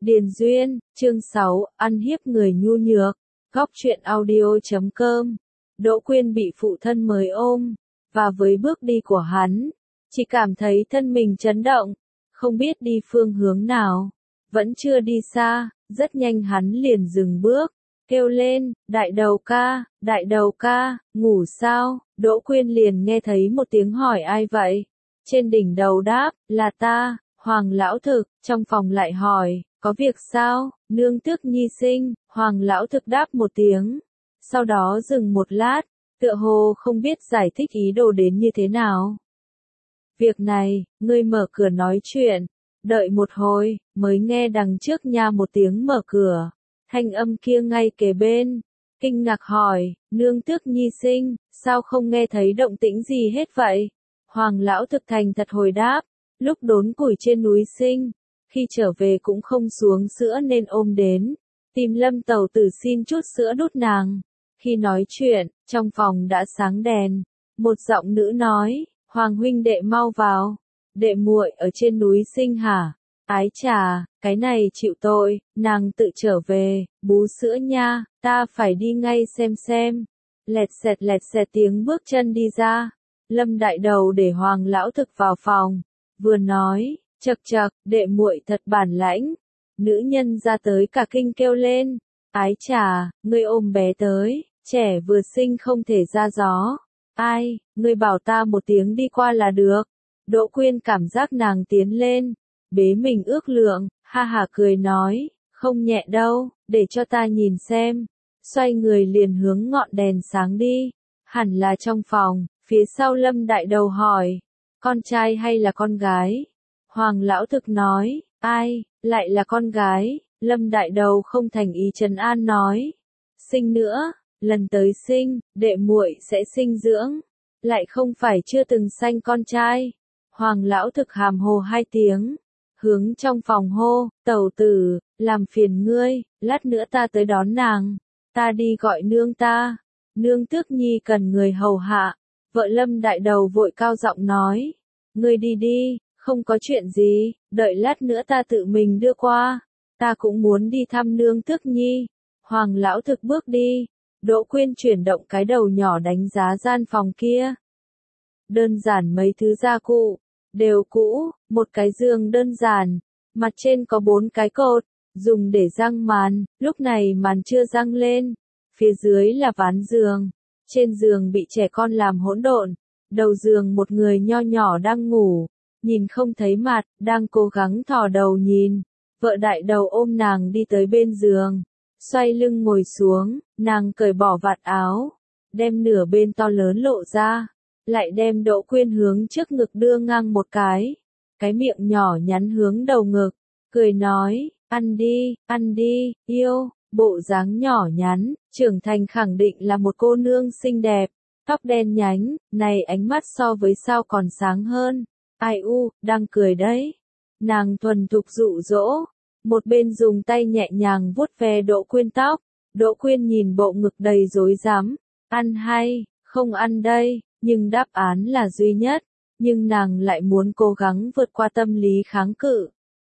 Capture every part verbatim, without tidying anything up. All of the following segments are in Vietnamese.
Điền Duyên, chương sáu, ăn hiếp người nhu nhược, góc truyện audio chấm com. Đỗ Quyên bị phụ thân mới ôm, và với bước đi của hắn, chỉ cảm thấy thân mình chấn động, không biết đi phương hướng nào. Vẫn chưa đi xa, rất nhanh hắn liền dừng bước, kêu lên, đại đầu ca, đại đầu ca, ngủ sao? Đỗ Quyên liền nghe thấy một tiếng hỏi ai vậy? Trên đỉnh đầu đáp, là ta, Hoàng lão thực, trong phòng lại hỏi, có việc sao? Nương tước nhi sinh, Hoàng lão thực đáp một tiếng. Sau đó dừng một lát, tựa hồ không biết giải thích ý đồ đến như thế nào. Việc này, ngươi mở cửa nói chuyện, đợi một hồi, mới nghe đằng trước nha một tiếng mở cửa. Thanh âm kia ngay kề bên, kinh ngạc hỏi, nương tước nhi sinh, sao không nghe thấy động tĩnh gì hết vậy? Hoàng lão thực thành thật hồi đáp, lúc đốn củi trên núi sinh, khi trở về cũng không xuống sữa nên ôm đến, tìm Lâm tẩu tử xin chút sữa đút nàng. Khi nói chuyện, trong phòng đã sáng đèn, một giọng nữ nói, Hoàng huynh đệ mau vào, đệ muội ở trên núi sinh hả? Ái chà, cái này chịu tội, nàng tự trở về, bú sữa nha, ta phải đi ngay xem xem. Lẹt xẹt lẹt xẹt tiếng bước chân đi ra, Lâm đại đầu để Hoàng lão thực vào phòng, vừa nói, chậc chậc, đệ muội thật bản lãnh. Nữ nhân ra tới cả kinh kêu lên, ái chà, ngươi ôm bé tới, trẻ vừa sinh không thể ra gió. Ai, ngươi bảo ta một tiếng đi qua là được. Đỗ Quyên cảm giác nàng tiến lên, bế mình ước lượng, ha ha cười nói, không nhẹ đâu, để cho ta nhìn xem. Xoay người liền hướng ngọn đèn sáng đi, hẳn là trong phòng, phía sau Lâm đại đầu hỏi, con trai hay là con gái? Hoàng lão thực nói, ai, lại là con gái? Lâm đại đầu không thành ý trấn an nói, sinh nữa, lần tới sinh, đệ muội sẽ sinh dưỡng, lại không phải chưa từng sanh con trai. Hoàng lão thực hàm hồ hai tiếng, hướng trong phòng hô, tẩu tử, làm phiền ngươi, lát nữa ta tới đón nàng, ta đi gọi nương ta, nương tước nhi cần người hầu hạ. Vợ Lâm đại đầu vội cao giọng nói, ngươi đi đi, không có chuyện gì, đợi lát nữa ta tự mình đưa qua, ta cũng muốn đi thăm nương tước nhi. Hoàng lão thực bước đi, Đỗ Quyên chuyển động cái đầu nhỏ đánh giá gian phòng kia. Đơn giản mấy thứ gia cụ, đều cũ, một cái giường đơn giản, mặt trên có bốn cái cột, dùng để răng màn, lúc này màn chưa răng lên, phía dưới là ván giường, trên giường bị trẻ con làm hỗn độn, đầu giường một người nho nhỏ đang ngủ, nhìn không thấy mặt, đang cố gắng thò đầu nhìn, vợ đại đầu ôm nàng đi tới bên giường, xoay lưng ngồi xuống, nàng cởi bỏ vạt áo, đem nửa bên to lớn lộ ra, lại đem Đỗ Quyên hướng trước ngực đưa ngang một cái, cái miệng nhỏ nhắn hướng đầu ngực, cười nói, ăn đi, ăn đi, yêu, bộ dáng nhỏ nhắn, trưởng thành khẳng định là một cô nương xinh đẹp, tóc đen nhánh, này ánh mắt so với sao còn sáng hơn, ai u, đang cười đấy, nàng thuần thục dụ dỗ, một bên dùng tay nhẹ nhàng vuốt ve Đỗ Quyên tóc, Đỗ Quyên nhìn bộ ngực đầy rối rắm, ăn hay, không ăn đây. Nhưng đáp án là duy nhất, nhưng nàng lại muốn cố gắng vượt qua tâm lý kháng cự.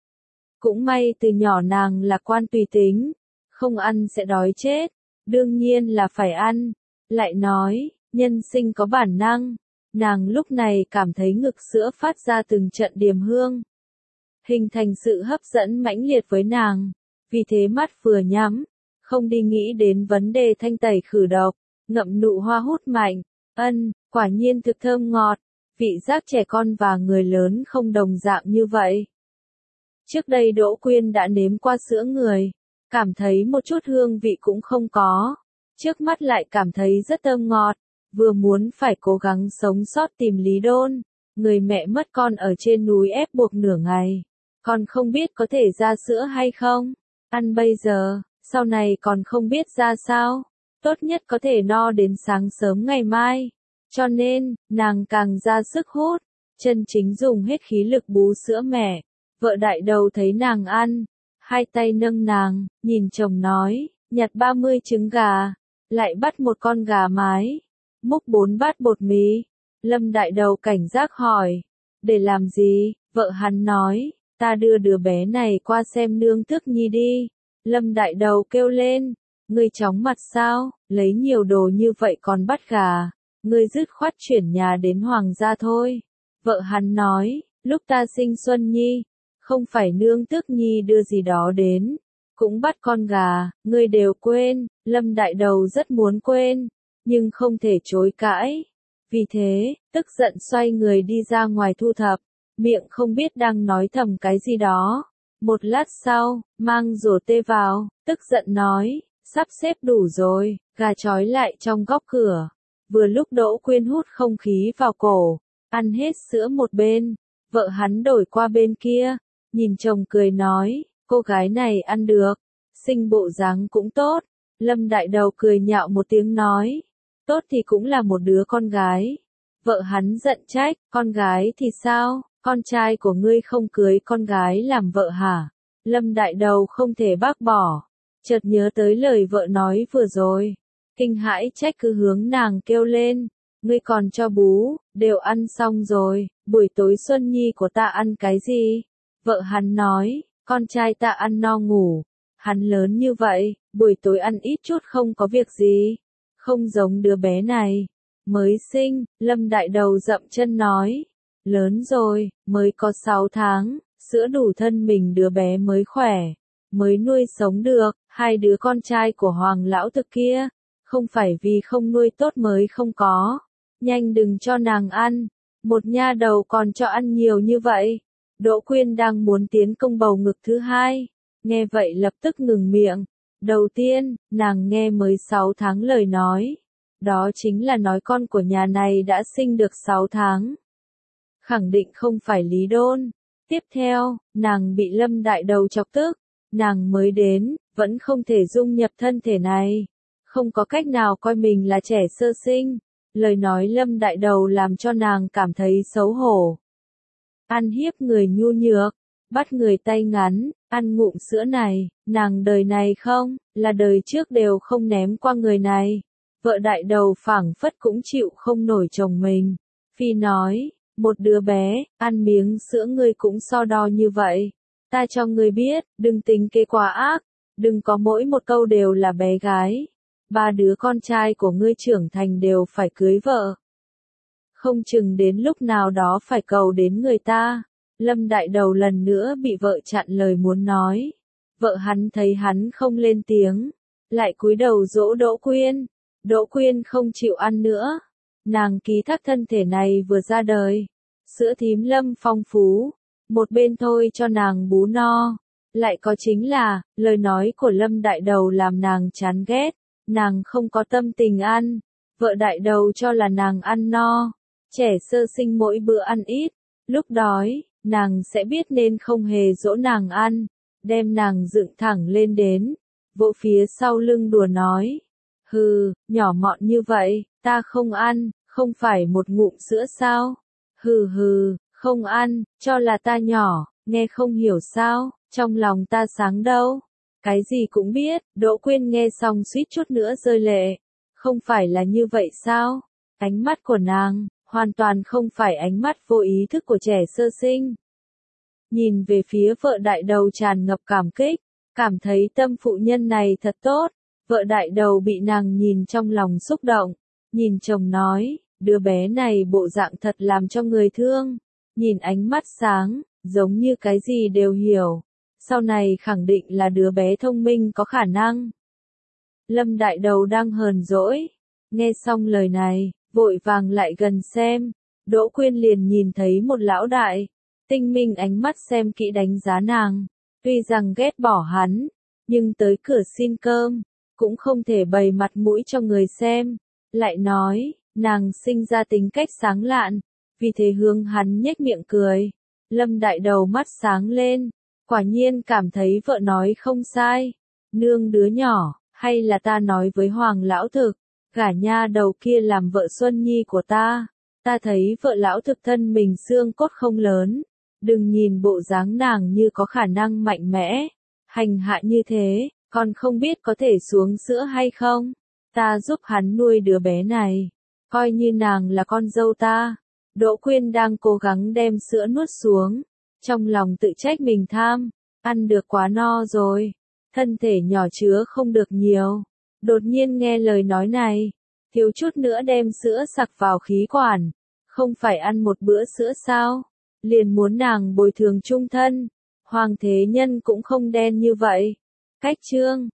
Cũng may từ nhỏ nàng là quan tùy tính, không ăn sẽ đói chết, đương nhiên là phải ăn. Lại nói, nhân sinh có bản năng, nàng lúc này cảm thấy ngực sữa phát ra từng trận điềm hương, hình thành sự hấp dẫn mãnh liệt với nàng, vì thế mắt vừa nhắm, không đi nghĩ đến vấn đề thanh tẩy khử độc, ngậm nụ hoa hút mạnh, ân. Quả nhiên thực thơm ngọt, vị giác trẻ con và người lớn không đồng dạng như vậy. Trước đây Đỗ Quyên đã nếm qua sữa người, cảm thấy một chút hương vị cũng không có, trước mắt lại cảm thấy rất thơm ngọt, vừa muốn phải cố gắng sống sót tìm Lý Đôn, người mẹ mất con ở trên núi ép buộc nửa ngày, còn không biết có thể ra sữa hay không, ăn bây giờ, sau này còn không biết ra sao, tốt nhất có thể no đến sáng sớm ngày mai. Cho nên, nàng càng ra sức hút, chân chính dùng hết khí lực bú sữa mẹ. Vợ đại đầu thấy nàng ăn, hai tay nâng nàng, nhìn chồng nói, nhặt ba mươi trứng gà, lại bắt một con gà mái, múc bốn bát bột mì. Lâm đại đầu cảnh giác hỏi, để làm gì? Vợ hắn nói, ta đưa đứa bé này qua xem nương tước nhi đi. Lâm Đại Đầu kêu lên, ngươi chóng mặt sao, lấy nhiều đồ như vậy còn bắt gà, ngươi dứt khoát chuyển nhà đến hoàng gia thôi. Vợ hắn nói, lúc ta sinh Xuân Nhi, không phải nương tước nhi đưa gì đó đến, cũng bắt con gà, ngươi đều quên. Lâm Đại Đầu rất muốn quên, nhưng không thể chối cãi. Vì thế, tức giận xoay người đi ra ngoài thu thập, miệng không biết đang nói thầm cái gì đó. Một lát sau, mang rổ tê vào, tức giận nói, sắp xếp đủ rồi, gà trói lại trong góc cửa. Vừa lúc Đỗ Quyên hút không khí vào cổ, ăn hết sữa một bên, vợ hắn đổi qua bên kia, nhìn chồng cười nói, cô gái này ăn được, sinh bộ dáng cũng tốt. Lâm Đại Đầu cười nhạo một tiếng nói, tốt thì cũng là một đứa con gái. Vợ hắn giận trách, con gái thì sao, con trai của ngươi không cưới con gái làm vợ hả? Lâm Đại Đầu không thể bác bỏ, chợt nhớ tới lời vợ nói vừa rồi, kinh hãi trách cứ hướng nàng kêu lên, ngươi còn cho bú, đều ăn xong rồi, buổi tối Xuân Nhi của ta ăn cái gì? Vợ hắn nói, con trai ta ăn no ngủ, hắn lớn như vậy, buổi tối ăn ít chút không có việc gì, không giống đứa bé này, mới sinh. Lâm Đại Đầu dậm chân nói, lớn rồi, mới có sáu tháng, sữa đủ thân mình đứa bé mới khỏe, mới nuôi sống được. Hai đứa con trai của Hoàng lão thực kia, không phải vì không nuôi tốt mới không có, nhanh đừng cho nàng ăn, một nha đầu còn cho ăn nhiều như vậy. Đỗ Quyên đang muốn tiến công bầu ngực thứ hai, nghe vậy lập tức ngừng miệng. Đầu tiên, nàng nghe mới sáu tháng lời nói, đó chính là nói con của nhà này đã sinh được sáu tháng. Khẳng định không phải Lý Đôn. Tiếp theo, nàng bị Lâm Đại Đầu chọc tức, nàng mới đến, vẫn không thể dung nhập thân thể này, không có cách nào coi mình là trẻ sơ sinh. Lời nói Lâm Đại Đầu làm cho nàng cảm thấy xấu hổ. Ăn hiếp người nhu nhược, bắt người tay ngắn, ăn ngụm sữa này, nàng đời này không, là đời trước đều không ném qua người này. Vợ Đại Đầu phảng phất cũng chịu không nổi chồng mình. Phi nói, một đứa bé, ăn miếng sữa ngươi cũng so đo như vậy. Ta cho ngươi biết, đừng tính kế quá ác, đừng có mỗi một câu đều là bé gái. Ba đứa con trai của ngươi trưởng thành đều phải cưới vợ. Không chừng đến lúc nào đó phải cầu đến người ta. Lâm Đại Đầu lần nữa bị vợ chặn lời muốn nói. Vợ hắn thấy hắn không lên tiếng, lại cúi đầu dỗ Đỗ Quyên. Đỗ Quyên không chịu ăn nữa. Nàng ký thác thân thể này vừa ra đời, sữa thím Lâm phong phú, một bên thôi cho nàng bú no. Lại có chính là, lời nói của Lâm Đại Đầu làm nàng chán ghét, nàng không có tâm tình ăn, vợ Đại Đầu cho là nàng ăn no, trẻ sơ sinh mỗi bữa ăn ít, lúc đói, nàng sẽ biết nên không hề dỗ nàng ăn, đem nàng dựng thẳng lên đến, vỗ phía sau lưng đùa nói, hừ, nhỏ mọn như vậy, ta không ăn, không phải một ngụm sữa sao, hừ hừ, không ăn, cho là ta nhỏ, nghe không hiểu sao, trong lòng ta sáng đâu, cái gì cũng biết. Đỗ Quyên nghe xong suýt chút nữa rơi lệ, không phải là như vậy sao, ánh mắt của nàng, hoàn toàn không phải ánh mắt vô ý thức của trẻ sơ sinh. Nhìn về phía vợ Đại Đầu tràn ngập cảm kích, cảm thấy tâm phụ nhân này thật tốt, vợ Đại Đầu bị nàng nhìn trong lòng xúc động, nhìn chồng nói, đứa bé này bộ dạng thật làm cho người thương, nhìn ánh mắt sáng, giống như cái gì đều hiểu, sau này khẳng định là đứa bé thông minh có khả năng. Lâm Đại Đầu đang hờn dỗi, nghe xong lời này, vội vàng lại gần xem, Đỗ Quyên liền nhìn thấy một lão đại, tinh minh ánh mắt xem kỹ đánh giá nàng, tuy rằng ghét bỏ hắn, nhưng tới cửa xin cơm, cũng không thể bày mặt mũi cho người xem, lại nói, nàng sinh ra tính cách sáng lạn, vì thế hướng hắn nhếch miệng cười. Lâm Đại Đầu mắt sáng lên, quả nhiên cảm thấy vợ nói không sai, nương đứa nhỏ, hay là ta nói với Hoàng lão thực, gả nha đầu kia làm vợ Xuân Nhi của ta, ta thấy vợ lão thực thân mình xương cốt không lớn, đừng nhìn bộ dáng nàng như có khả năng mạnh mẽ, hành hạ như thế, còn không biết có thể xuống sữa hay không, ta giúp hắn nuôi đứa bé này, coi như nàng là con dâu ta. Đỗ Quyên đang cố gắng đem sữa nuốt xuống, Trong lòng tự trách mình tham, ăn được quá no rồi, thân thể nhỏ chứa không được nhiều. Đột nhiên nghe lời nói này, thiếu chút nữa đem sữa sặc vào khí quản, không phải ăn một bữa sữa sao, liền muốn nàng bồi thường chung thân. Hoàng thế nhân cũng không đen như vậy. Cách chương